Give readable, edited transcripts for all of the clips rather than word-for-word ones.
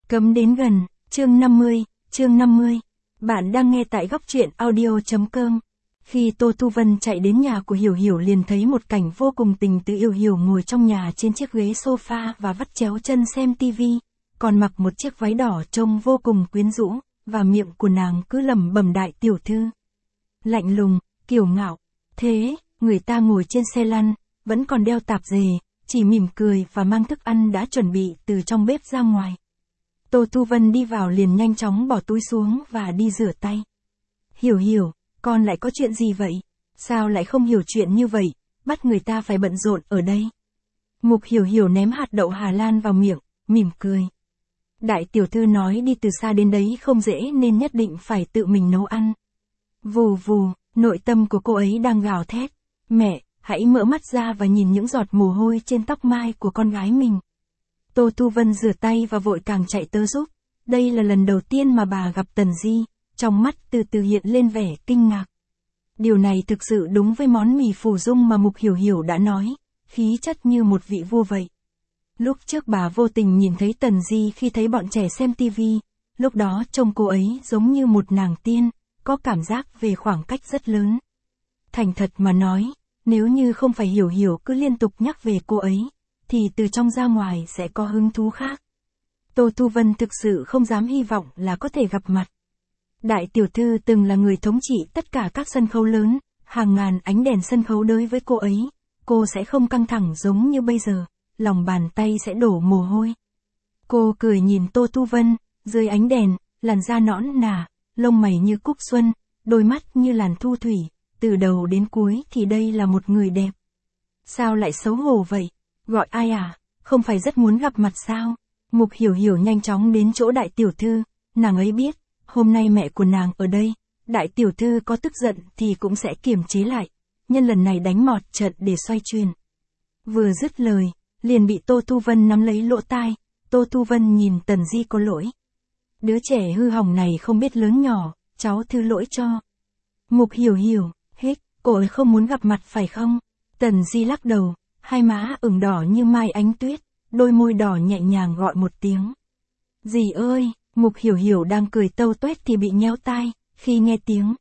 Cấm đến gần, chương 50. Bạn đang nghe tại góc truyện audio.com. Khi Tô Thu Vân chạy đến nhà của Hiểu Hiểu liền thấy một cảnh vô cùng tình tứ. Hiểu Hiểu ngồi trong nhà trên chiếc ghế sofa và vắt chéo chân xem tivi, còn mặc một chiếc váy đỏ trông vô cùng quyến rũ, và miệng của nàng cứ lẩm bẩm đại tiểu thư. Lạnh lùng, kiêu ngạo. Thế, người ta ngồi trên xe lăn, vẫn còn đeo tạp dề, chỉ mỉm cười và mang thức ăn đã chuẩn bị từ trong bếp ra ngoài. Tô Thu Vân đi vào liền nhanh chóng bỏ túi xuống và đi rửa tay. Hiểu Hiểu, con lại có chuyện gì vậy? Sao lại không hiểu chuyện như vậy, bắt người ta phải bận rộn ở đây? Mục Hiểu Hiểu ném hạt đậu Hà Lan vào miệng, mỉm cười. Đại tiểu thư nói đi từ xa đến đấy không dễ nên nhất định phải tự mình nấu ăn. Vù vù, nội tâm của cô ấy đang gào thét. Mẹ, hãy mở mắt ra và nhìn những giọt mồ hôi trên tóc mai của con gái mình. Tô Thu Vân rửa tay và vội càng chạy tới giúp. Đây là lần đầu tiên mà bà gặp Tần Di, trong mắt từ từ hiện lên vẻ kinh ngạc. Điều này thực sự đúng với món mì phù dung mà Mục Hiểu Hiểu đã nói, khí chất như một vị vua vậy. Lúc trước bà vô tình nhìn thấy Tần Di khi thấy bọn trẻ xem tivi, lúc đó trông cô ấy giống như một nàng tiên, có cảm giác về khoảng cách rất lớn. Thành thật mà nói, nếu như không phải Hiểu Hiểu cứ liên tục nhắc về cô ấy, thì từ trong ra ngoài sẽ có hứng thú khác. Tô Thu Vân thực sự không dám hy vọng là có thể gặp mặt. Đại tiểu thư từng là người thống trị tất cả các sân khấu lớn, hàng ngàn ánh đèn sân khấu đối với cô ấy, cô sẽ không căng thẳng giống như bây giờ, lòng bàn tay sẽ đổ mồ hôi. Cô cười nhìn Tô Thu Vân, dưới ánh đèn, làn da nõn nà, lông mày như cúc xuân, đôi mắt như làn thu thủy, từ đầu đến cuối thì đây là một người đẹp. Sao lại xấu hổ vậy? Gọi ai à? Không phải rất muốn gặp mặt sao? Mục Hiểu Hiểu nhanh chóng đến chỗ đại tiểu thư, nàng ấy biết, hôm nay mẹ của nàng ở đây, đại tiểu thư có tức giận thì cũng sẽ kiềm chế lại, nhân lần này đánh mọt trận để xoay truyền. Vừa dứt lời, liền bị Tô Thu Vân nắm lấy lỗ tai. Tô Thu Vân nhìn Tần Di có lỗi. Đứa trẻ hư hỏng này không biết lớn nhỏ, cháu thứ lỗi cho. Mục Hiểu Hiểu, cô ấy không muốn gặp mặt phải không? Tần Di lắc đầu, hai má ửng đỏ như mai ánh tuyết, đôi môi đỏ nhẹ nhàng gọi một tiếng. Dì ơi, Mục Hiểu Hiểu đang cười tâu tuét thì bị nhéo tai, khi nghe tiếng.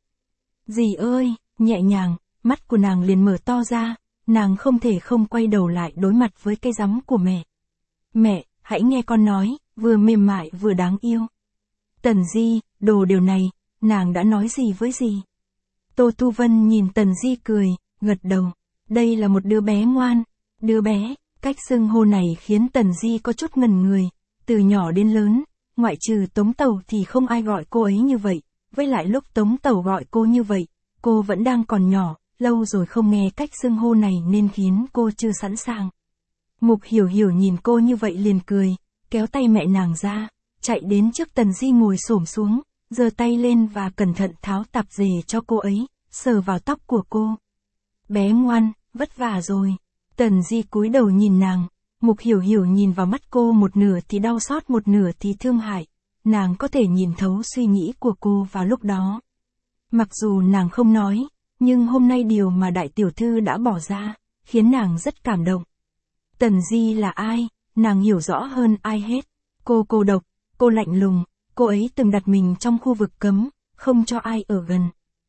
Dì ơi, nhẹ nhàng, mắt của nàng liền mở to ra, nàng không thể không quay đầu lại đối mặt với cái rắm của mẹ. Mẹ, hãy nghe con nói, vừa mềm mại vừa đáng yêu. Tần Di, đồ điều này, nàng đã nói gì với dì? Tô Thu Vân nhìn Tần Di cười, gật đầu. Đây là một đứa bé ngoan. Đứa bé, cách xưng hô này khiến Tần Di có chút ngần người. Từ nhỏ đến lớn, ngoại trừ Tống Tẩu thì không ai gọi cô ấy như vậy. Với lại lúc Tống Tẩu gọi cô như vậy, cô vẫn đang còn nhỏ, lâu rồi không nghe cách xưng hô này nên khiến cô chưa sẵn sàng. Mục Hiểu Hiểu nhìn cô như vậy liền cười, kéo tay mẹ nàng ra, chạy đến trước Tần Di ngồi xổm xuống, giơ tay lên và cẩn thận tháo tạp dề cho cô ấy, sờ vào tóc của cô. Bé ngoan, vất vả rồi. Tần Di cúi đầu nhìn nàng, Mục Hiểu Hiểu nhìn vào mắt cô một nửa thì đau xót một nửa thì thương hại, nàng có thể nhìn thấu suy nghĩ của cô vào lúc đó. Mặc dù nàng không nói, nhưng hôm nay điều mà đại tiểu thư đã bỏ ra, khiến nàng rất cảm động. Tần Di là ai, nàng hiểu rõ hơn ai hết. Cô cô độc, cô lạnh lùng, cô ấy từng đặt mình trong khu vực cấm, không cho ai ở gần.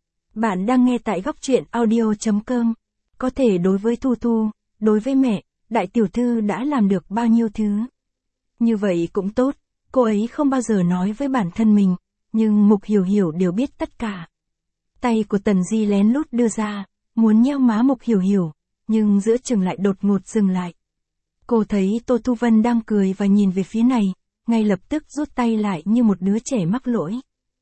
Bạn đang nghe tại góc truyện audio.com. Có thể đối với Thu Thu, đối với mẹ, đại tiểu thư đã làm được bao nhiêu thứ. Như vậy cũng tốt, cô ấy không bao giờ nói với bản thân mình, nhưng Mục Hiểu Hiểu đều biết tất cả. Tay của Tần Di lén lút đưa ra, muốn nhéo má Mục Hiểu Hiểu, nhưng giữa chừng lại đột ngột dừng lại. Cô thấy Tô Thu Vân đang cười và nhìn về phía này, ngay lập tức rút tay lại như một đứa trẻ mắc lỗi.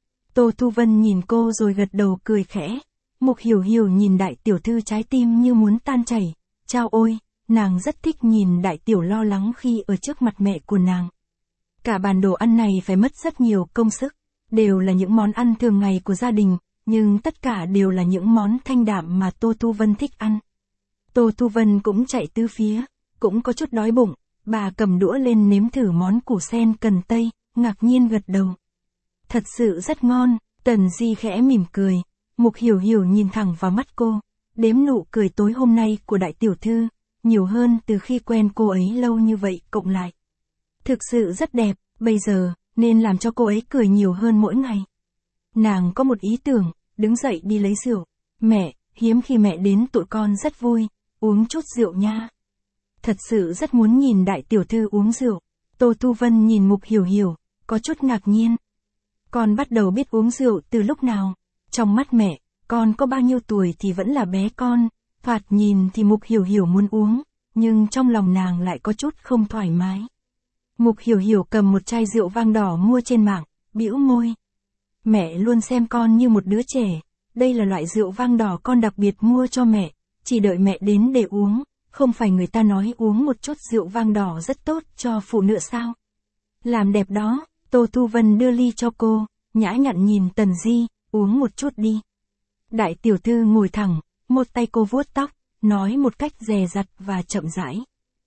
Tô Thu Vân nhìn cô rồi gật đầu cười khẽ. Mục Hiểu Hiểu nhìn đại tiểu thư trái tim như muốn tan chảy. Chao ôi, nàng rất thích nhìn đại tiểu lo lắng khi ở trước mặt mẹ của nàng. Cả bàn đồ ăn này phải mất rất nhiều công sức, đều là những món ăn thường ngày của gia đình, nhưng tất cả đều là những món thanh đạm mà Tô Thu Vân thích ăn. Tô Thu Vân cũng chạy tứ phía, cũng có chút đói bụng, bà cầm đũa lên nếm thử món củ sen cần tây, ngạc nhiên gật đầu. Thật sự rất ngon. Tần Di khẽ mỉm cười, Mục Hiểu Hiểu nhìn thẳng vào mắt cô, đếm nụ cười tối hôm nay của đại tiểu thư, nhiều hơn từ khi quen cô ấy lâu như vậy cộng lại. Thực sự rất đẹp, bây giờ, nên làm cho cô ấy cười nhiều hơn mỗi ngày. Nàng có một ý tưởng, đứng dậy đi lấy rượu. Mẹ, hiếm khi mẹ đến tụi con rất vui, uống chút rượu nha. Thật sự rất muốn nhìn đại tiểu thư uống rượu. Tô Thu Vân nhìn Mục Hiểu Hiểu, có chút ngạc nhiên. Con bắt đầu biết uống rượu từ lúc nào? Trong mắt mẹ, con có bao nhiêu tuổi thì vẫn là bé con. Thoạt nhìn thì Mục Hiểu Hiểu muốn uống, nhưng trong lòng nàng lại có chút không thoải mái. Mục Hiểu Hiểu cầm một chai rượu vang đỏ mua trên mạng, bĩu môi. Mẹ luôn xem con như một đứa trẻ, đây là loại rượu vang đỏ con đặc biệt mua cho mẹ, chỉ đợi mẹ đến để uống, không phải người ta nói uống một chút rượu vang đỏ rất tốt cho phụ nữ sao? Làm đẹp đó, Tô Thu Vân đưa ly cho cô, nhã nhặn nhìn Tần Di, uống một chút đi. Đại tiểu thư ngồi thẳng, một tay cô vuốt tóc, nói một cách dè dặt và chậm rãi.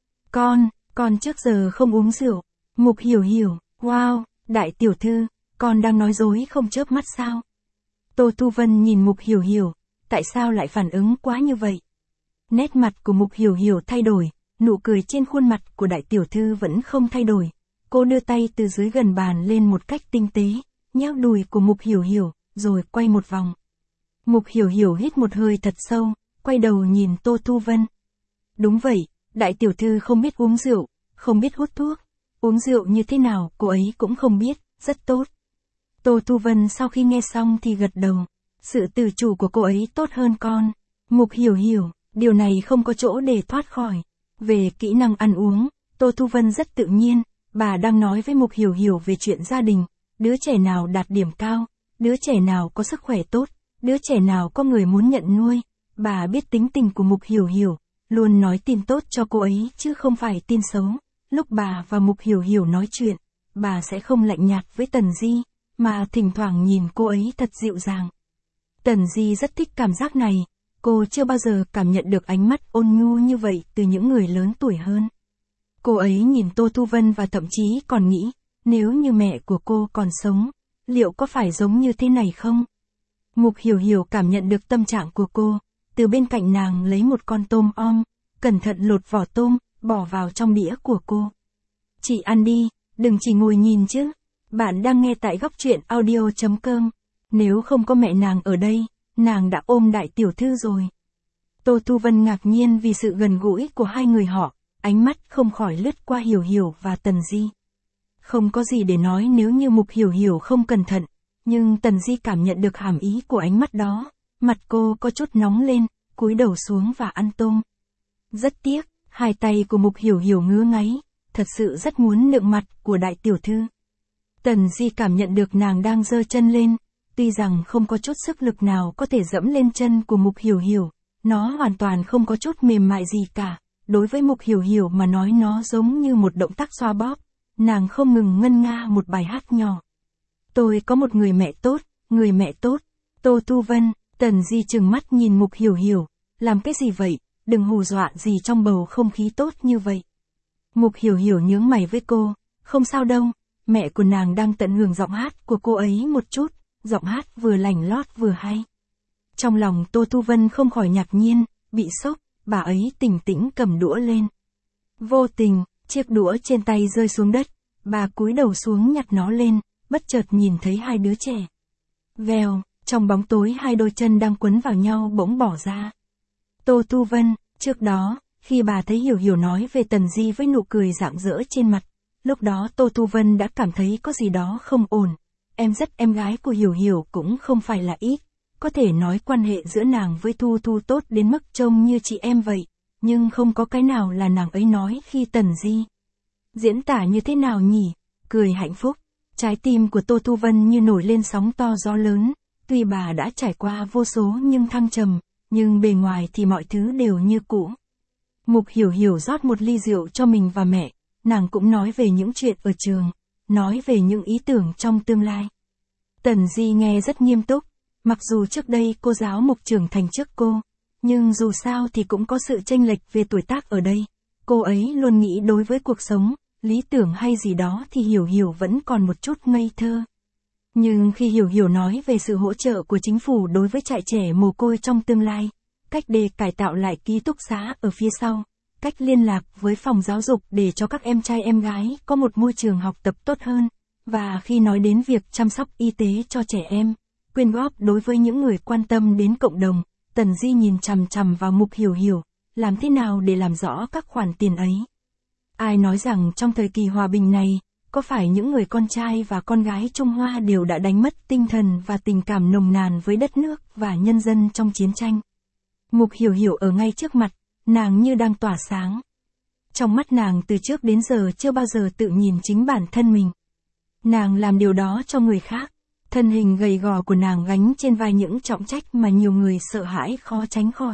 Con trước giờ không uống rượu. Mục Hiểu Hiểu, wow, đại tiểu thư, con đang nói dối không chớp mắt sao? Tô Thu Vân nhìn Mục Hiểu Hiểu, tại sao lại phản ứng quá như vậy? Nét mặt của Mục Hiểu Hiểu thay đổi, nụ cười trên khuôn mặt của đại tiểu thư vẫn không thay đổi. Cô đưa tay từ dưới gần bàn lên một cách tinh tế, nhéo đùi của Mục Hiểu Hiểu, rồi quay một vòng. Mục Hiểu Hiểu hít một hơi thật sâu, quay đầu nhìn Tô Thu Vân. Đúng vậy, đại tiểu thư không biết uống rượu, không biết hút thuốc. Uống rượu như thế nào cô ấy cũng không biết, rất tốt. Tô Thu Vân sau khi nghe xong thì gật đầu. Sự tự chủ của cô ấy tốt hơn con. Mục Hiểu Hiểu, điều này không có chỗ để thoát khỏi. Về kỹ năng ăn uống, Tô Thu Vân rất tự nhiên. Bà đang nói với Mục Hiểu Hiểu về chuyện gia đình. Đứa trẻ nào đạt điểm cao, đứa trẻ nào có sức khỏe tốt, đứa trẻ nào có người muốn nhận nuôi. Bà biết tính tình của Mục Hiểu Hiểu, luôn nói tin tốt cho cô ấy chứ không phải tin xấu. Lúc bà và Mục Hiểu Hiểu nói chuyện, bà sẽ không lạnh nhạt với Tần Di, mà thỉnh thoảng nhìn cô ấy thật dịu dàng. Tần Di rất thích cảm giác này, cô chưa bao giờ cảm nhận được ánh mắt ôn nhu như vậy từ những người lớn tuổi hơn. Cô ấy nhìn Tô Thu Vân và thậm chí còn nghĩ, nếu như mẹ của cô còn sống, liệu có phải giống như thế này không? Mục Hiểu Hiểu cảm nhận được tâm trạng của cô, từ bên cạnh nàng lấy một con tôm om, cẩn thận lột vỏ tôm, bỏ vào trong đĩa của cô. Chị ăn đi, đừng chỉ ngồi nhìn chứ. Bạn đang nghe tại góc truyện audio.com. Nếu không có mẹ nàng ở đây, nàng đã ôm đại tiểu thư rồi. Tô Thu Vân ngạc nhiên vì sự gần gũi của hai người họ, ánh mắt không khỏi lướt qua Hiểu Hiểu và Tần Di. Không có gì để nói nếu như Mục Hiểu Hiểu không cẩn thận, nhưng Tần Di cảm nhận được hàm ý của ánh mắt đó, mặt cô có chút nóng lên, cúi đầu xuống và ăn tôm. Rất tiếc, hai tay của Mục Hiểu Hiểu ngứa ngáy, thật sự rất muốn nựng mặt của đại tiểu thư. Tần Di cảm nhận được nàng đang giơ chân lên, tuy rằng không có chút sức lực nào có thể dẫm lên chân của Mục Hiểu Hiểu, nó hoàn toàn không có chút mềm mại gì cả, đối với Mục Hiểu Hiểu mà nói nó giống như một động tác xoa bóp, nàng không ngừng ngân nga một bài hát nhỏ. Tôi có một người mẹ tốt, người mẹ tốt. Tô Thu Vân, Tần Di trừng mắt nhìn Mục Hiểu Hiểu, làm cái gì vậy, đừng hù dọa gì trong bầu không khí tốt như vậy. Mục Hiểu Hiểu nhướng mày với cô, không sao đâu, mẹ của nàng đang tận hưởng giọng hát của cô ấy một chút, giọng hát vừa lành lót vừa hay. Trong lòng Tô Thu Vân không khỏi ngạc nhiên, bị sốc, bà ấy tỉnh tĩnh cầm đũa lên. Vô tình, chiếc đũa trên tay rơi xuống đất, bà cúi đầu xuống nhặt nó lên, bất chợt nhìn thấy hai đứa trẻ. Vèo, trong bóng tối hai đôi chân đang quấn vào nhau bỗng bỏ ra. Tô Thu Vân, trước đó, khi bà thấy Hiểu Hiểu nói về Tần Di với nụ cười rạng rỡ trên mặt, lúc đó Tô Thu Vân đã cảm thấy có gì đó không ổn. Em gái của Hiểu Hiểu cũng không phải là ít, có thể nói quan hệ giữa nàng với Thu Thu tốt đến mức trông như chị em vậy, nhưng không có cái nào là nàng ấy nói khi Tần Di. Diễn tả như thế nào nhỉ? Cười hạnh phúc, trái tim của Tô Thu Vân như nổi lên sóng to gió lớn, tuy bà đã trải qua vô số nhưng thăng trầm, nhưng bề ngoài thì mọi thứ đều như cũ. Mục Hiểu Hiểu rót một ly rượu cho mình và mẹ, nàng cũng nói về những chuyện ở trường, nói về những ý tưởng trong tương lai. Tần Di nghe rất nghiêm túc, mặc dù trước đây cô giáo Mục trưởng thành trước cô, nhưng dù sao thì cũng có sự chênh lệch về tuổi tác ở đây. Cô ấy luôn nghĩ đối với cuộc sống, lý tưởng hay gì đó thì Hiểu Hiểu vẫn còn một chút ngây thơ. Nhưng khi Hiểu Hiểu nói về sự hỗ trợ của chính phủ đối với trại trẻ mồ côi trong tương lai, cách để cải tạo lại ký túc xá ở phía sau, cách liên lạc với phòng giáo dục để cho các em trai em gái có một môi trường học tập tốt hơn, Và khi nói đến việc chăm sóc y tế cho trẻ em, quyên góp đối với những người quan tâm đến cộng đồng, Tần Di nhìn chằm chằm vào Mục Hiểu Hiểu, làm thế nào để làm rõ các khoản tiền ấy. Ai nói rằng trong thời kỳ hòa bình này, có phải những người con trai và con gái Trung Hoa đều đã đánh mất tinh thần và tình cảm nồng nàn với đất nước và nhân dân trong chiến tranh? Mục Hiểu Hiểu ở ngay trước mặt, nàng như đang tỏa sáng. Trong mắt nàng từ trước đến giờ chưa bao giờ tự nhìn chính bản thân mình. Nàng làm điều đó cho người khác. Thân hình gầy gò của nàng gánh trên vai những trọng trách mà nhiều người sợ hãi khó tránh khỏi.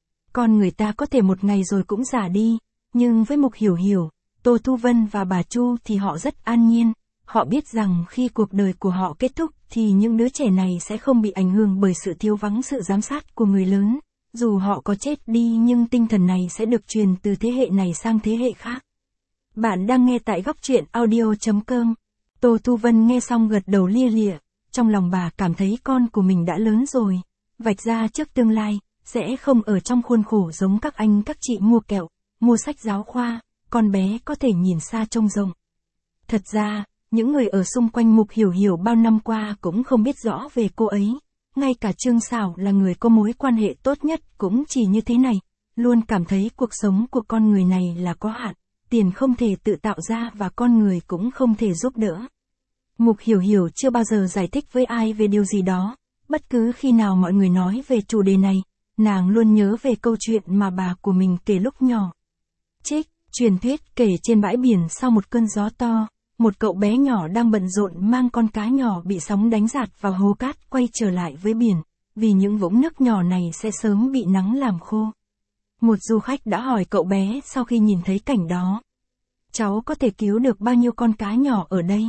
Con người ta có thể một ngày rồi cũng già đi, nhưng với Mục Hiểu Hiểu, Tô Thu Vân và bà Chu thì họ rất an nhiên. Họ biết rằng khi cuộc đời của họ kết thúc thì những đứa trẻ này sẽ không bị ảnh hưởng bởi sự thiếu vắng sự giám sát của người lớn. Dù họ có chết đi nhưng tinh thần này sẽ được truyền từ thế hệ này sang thế hệ khác. Bạn đang nghe tại góc truyện audio.com. Tô Thu Vân nghe xong gật đầu lia lịa. Trong lòng bà cảm thấy con của mình đã lớn rồi. Vạch ra trước tương lai, sẽ không ở trong khuôn khổ giống các anh các chị mua kẹo, mua sách giáo khoa, con bé có thể nhìn xa trông rộng. Thật ra, những người ở xung quanh Mục Hiểu Hiểu bao năm qua cũng không biết rõ về cô ấy. Ngay cả Trương Sảo là người có mối quan hệ tốt nhất cũng chỉ như thế này, luôn cảm thấy cuộc sống của con người này là có hạn, tiền không thể tự tạo ra và con người cũng không thể giúp đỡ. Mục Hiểu Hiểu chưa bao giờ giải thích với ai về điều gì đó, bất cứ khi nào mọi người nói về chủ đề này, nàng luôn nhớ về câu chuyện mà bà của mình kể lúc nhỏ. Trích, truyền thuyết kể trên bãi biển sau một cơn gió to, một cậu bé nhỏ đang bận rộn mang con cá nhỏ bị sóng đánh dạt vào hố cát quay trở lại với biển, vì những vũng nước nhỏ này sẽ sớm bị nắng làm khô. Một du khách đã hỏi cậu bé sau khi nhìn thấy cảnh đó. Cháu có thể cứu được bao nhiêu con cá nhỏ ở đây?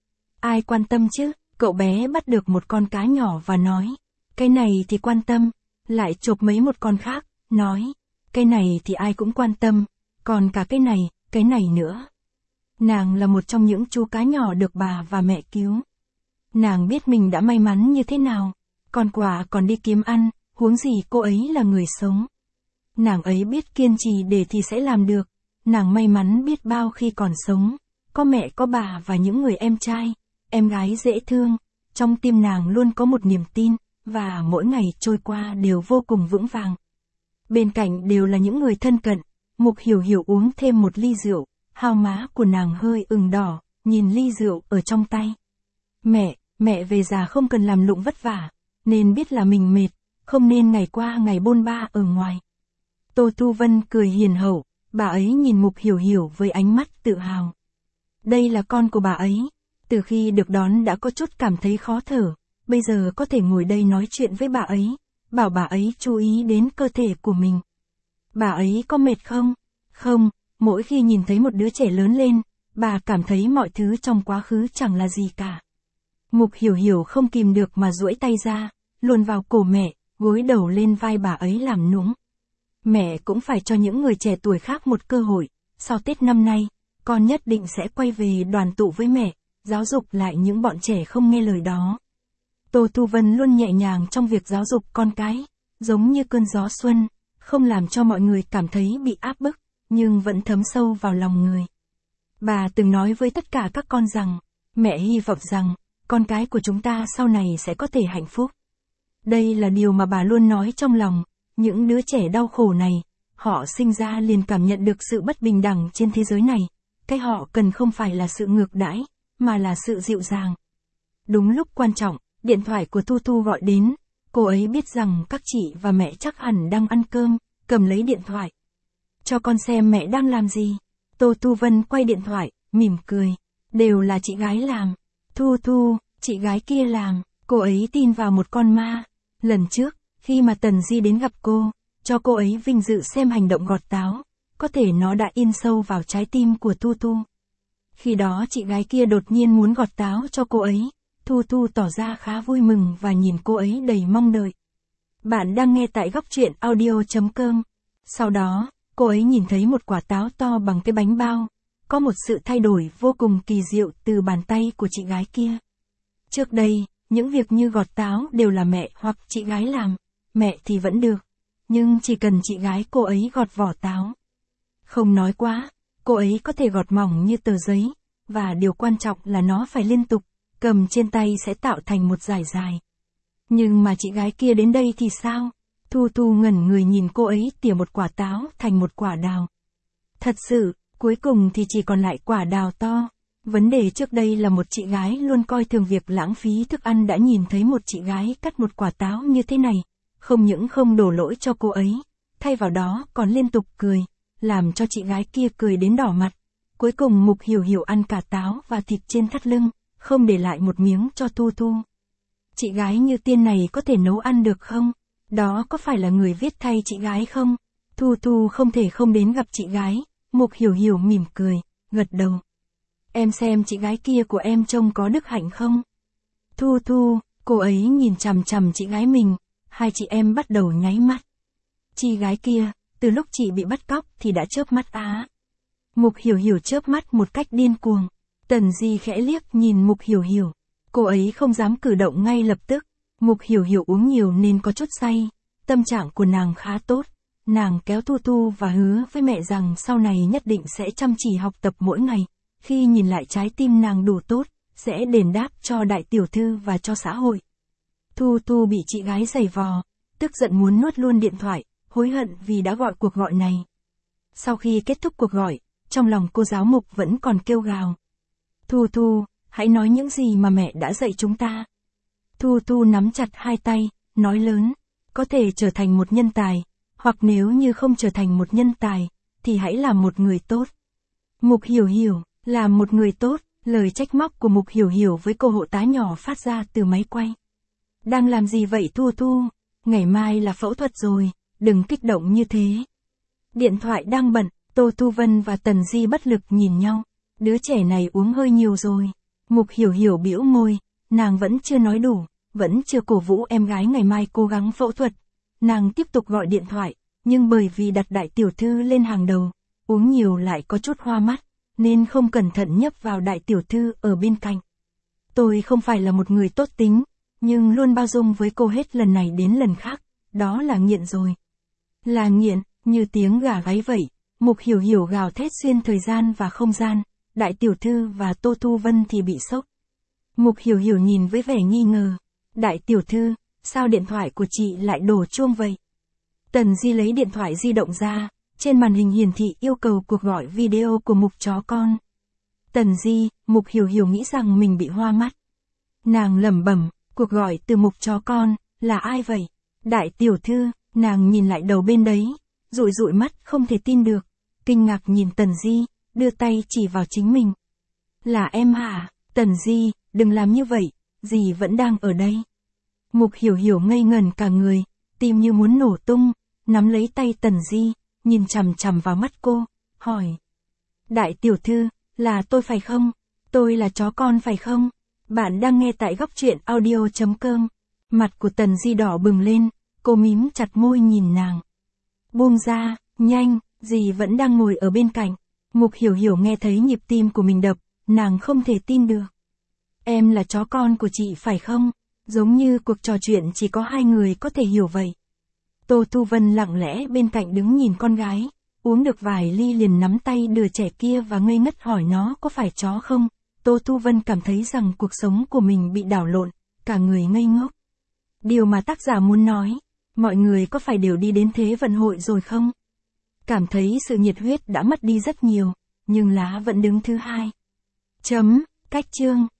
Ai quan tâm chứ? Cậu bé bắt được một con cá nhỏ và nói. Cái này thì quan tâm. Lại chộp mấy một con khác, nói. Cái này thì ai cũng quan tâm. Còn cả cái này nữa. Nàng là một trong những chú cá nhỏ được bà và mẹ cứu. Nàng biết mình đã may mắn như thế nào. Con quạ còn đi kiếm ăn, huống gì cô ấy là người sống. Nàng ấy biết kiên trì để thì sẽ làm được. Nàng may mắn biết bao khi còn sống. Có mẹ có bà và những người em trai, em gái dễ thương. Trong tim nàng luôn có một niềm tin, và mỗi ngày trôi qua đều vô cùng vững vàng. Bên cạnh đều là những người thân cận. Mục Hiểu Hiểu uống thêm một ly rượu, hao má của nàng hơi ửng đỏ, nhìn ly rượu ở trong tay. Mẹ về già không cần làm lụng vất vả, nên biết là mình mệt, không nên ngày qua ngày bôn ba ở ngoài. Tô Thu Vân cười hiền hậu, bà ấy nhìn Mục Hiểu Hiểu với ánh mắt tự hào. Đây là con của bà ấy, từ khi được đón đã có chút cảm thấy khó thở, bây giờ có thể ngồi đây nói chuyện với bà ấy, bảo bà ấy chú ý đến cơ thể của mình. Bà ấy có mệt không? Không, mỗi khi nhìn thấy một đứa trẻ lớn lên, bà cảm thấy mọi thứ trong quá khứ chẳng là gì cả. Mục Hiểu Hiểu không kìm được mà duỗi tay ra, luồn vào cổ mẹ, gối đầu lên vai bà ấy làm nũng. Mẹ cũng phải cho những người trẻ tuổi khác một cơ hội, sau Tết năm nay, con nhất định sẽ quay về đoàn tụ với mẹ, giáo dục lại những bọn trẻ không nghe lời đó. Tô Thu Vân luôn nhẹ nhàng trong việc giáo dục con cái, giống như cơn gió xuân, không làm cho mọi người cảm thấy bị áp bức, nhưng vẫn thấm sâu vào lòng người. Bà từng nói với tất cả các con rằng, mẹ hy vọng rằng, con cái của chúng ta sau này sẽ có thể hạnh phúc. Đây là điều mà bà luôn nói trong lòng, những đứa trẻ đau khổ này, họ sinh ra liền cảm nhận được sự bất bình đẳng trên thế giới này, cái họ cần không phải là sự ngược đãi, mà là sự dịu dàng. Đúng lúc quan trọng, điện thoại của Thu Thu gọi đến, cô ấy biết rằng các chị và mẹ chắc hẳn đang ăn cơm, cầm lấy điện thoại. Cho con xem mẹ đang làm gì. Tô Thu Vân quay điện thoại, mỉm cười. Đều là chị gái làm. Thu, chị gái kia làm. Cô ấy tin vào một con ma. Lần trước, khi mà Tần Di đến gặp cô, cho cô ấy vinh dự xem hành động gọt táo, có thể nó đã in sâu vào trái tim của Thu. Khi đó chị gái kia đột nhiên muốn gọt táo cho cô ấy. Thu tỏ ra khá vui mừng và nhìn cô ấy đầy mong đợi. Bạn đang nghe tại góc truyện audio.com. Sau đó, cô ấy nhìn thấy một quả táo to bằng cái bánh bao. Có một sự thay đổi vô cùng kỳ diệu từ bàn tay của chị gái kia. Trước đây, những việc như gọt táo đều là mẹ hoặc chị gái làm. Mẹ thì vẫn được. Nhưng chỉ cần chị gái cô ấy gọt vỏ táo. Không nói quá, cô ấy có thể gọt mỏng như tờ giấy. và điều quan trọng là nó phải liên tục, cầm trên tay sẽ tạo thành một dải dài. Nhưng mà chị gái kia đến đây thì sao? Thu Thu ngẩn người nhìn cô ấy tỉa một quả táo thành một quả đào. Thật sự, cuối cùng thì chỉ còn lại quả đào to. Vấn đề trước đây là một chị gái luôn coi thường việc lãng phí thức ăn đã nhìn thấy một chị gái cắt một quả táo như thế này. Không những không đổ lỗi cho cô ấy, thay vào đó còn liên tục cười, làm cho chị gái kia cười đến đỏ mặt. Cuối cùng Mục Hiểu Hiểu ăn cả táo và thịt trên thắt lưng, không để lại một miếng cho Thu Thu. Chị gái như tiên này có thể nấu ăn được không? Đó có phải là người viết thay chị gái không? Thu Thu không thể không đến gặp chị gái. Mục Hiểu Hiểu mỉm cười, gật đầu. Em xem chị gái kia của em trông có đức hạnh không? Thu Thu, cô ấy nhìn chằm chằm chị gái mình, hai chị em bắt đầu nháy mắt. Chị gái kia, từ lúc chị bị bắt cóc thì đã chớp mắt á. Mục Hiểu Hiểu chớp mắt một cách điên cuồng. Tần Di khẽ liếc nhìn Mục Hiểu Hiểu. Cô ấy không dám cử động ngay lập tức. Mục Hiểu Hiểu uống nhiều nên có chút say. Tâm trạng của nàng khá tốt. Nàng kéo Thu Thu và hứa với mẹ rằng sau này nhất định sẽ chăm chỉ học tập mỗi ngày. Khi nhìn lại trái tim nàng đủ tốt, sẽ đền đáp cho đại tiểu thư và cho xã hội. Thu Thu bị chị gái giày vò, tức giận muốn nuốt luôn điện thoại, hối hận vì đã gọi cuộc gọi này. Sau khi kết thúc cuộc gọi, trong lòng cô giáo Mục vẫn còn kêu gào. Thu Thu, hãy nói những gì mà mẹ đã dạy chúng ta. Thu Thu nắm chặt hai tay, nói lớn, có thể trở thành một nhân tài, hoặc nếu như không trở thành một nhân tài, thì hãy làm một người tốt. Mục Hiểu Hiểu, làm một người tốt, lời trách móc của Mục Hiểu Hiểu với cô hộ tá nhỏ phát ra từ máy quay. Đang làm gì vậy Thu Thu? Ngày mai là phẫu thuật rồi, đừng kích động như thế. Điện thoại đang bận, Tô Thu Vân và Tần Di bất lực nhìn nhau. Đứa trẻ này uống hơi nhiều rồi. Mục Hiểu Hiểu bĩu môi, nàng vẫn chưa nói đủ, vẫn chưa cổ vũ em gái ngày mai cố gắng phẫu thuật. Nàng tiếp tục gọi điện thoại, nhưng bởi vì đặt đại tiểu thư lên hàng đầu, uống nhiều lại có chút hoa mắt, nên không cẩn thận nhấp vào đại tiểu thư ở bên cạnh. Tôi không phải là một người tốt tính, nhưng luôn bao dung với cô hết lần này đến lần khác, đó là nghiện rồi. Là nghiện, như tiếng gà gáy vậy. Mục Hiểu Hiểu gào thét xuyên thời gian và không gian, đại tiểu thư và Tô Thu Vân thì bị sốc. Mục Hiểu Hiểu nhìn với vẻ nghi ngờ. Đại tiểu thư, sao điện thoại của chị lại đổ chuông vậy? Tần Di lấy điện thoại di động ra, trên màn hình hiển thị yêu cầu cuộc gọi video của Mục chó con. Tần Di, Mục Hiểu Hiểu nghĩ rằng mình bị hoa mắt. Nàng lẩm bẩm, cuộc gọi từ Mục chó con, là ai vậy? Đại tiểu thư, nàng nhìn lại đầu bên đấy, dụi dụi mắt không thể tin được, kinh ngạc nhìn Tần Di, đưa tay chỉ vào chính mình. Là em hả? Tần Di, đừng làm như vậy, dì vẫn đang ở đây. Mục Hiểu Hiểu ngây ngẩn cả người, tim như muốn nổ tung, nắm lấy tay Tần Di, nhìn chằm chằm vào mắt cô, hỏi. Đại tiểu thư, là tôi phải không? Tôi là chó con phải không? Bạn đang nghe tại góc truyện audio.com. Mặt của Tần Di đỏ bừng lên, cô mím chặt môi nhìn nàng. Buông ra, nhanh, dì vẫn đang ngồi ở bên cạnh. Mục Hiểu Hiểu nghe thấy nhịp tim của mình đập, nàng không thể tin được. Em là chó con của chị phải không? Giống như cuộc trò chuyện chỉ có hai người có thể hiểu vậy. Tô Thu Vân lặng lẽ bên cạnh đứng nhìn con gái, uống được vài ly liền nắm tay đứa trẻ kia và ngây ngất hỏi nó có phải chó không? Tô Thu Vân cảm thấy rằng cuộc sống của mình bị đảo lộn, cả người ngây ngốc. Điều mà tác giả muốn nói, mọi người có phải đều đi đến Thế vận hội rồi không? Cảm thấy sự nhiệt huyết đã mất đi rất nhiều, nhưng lá vẫn đứng thứ hai. Cách chương.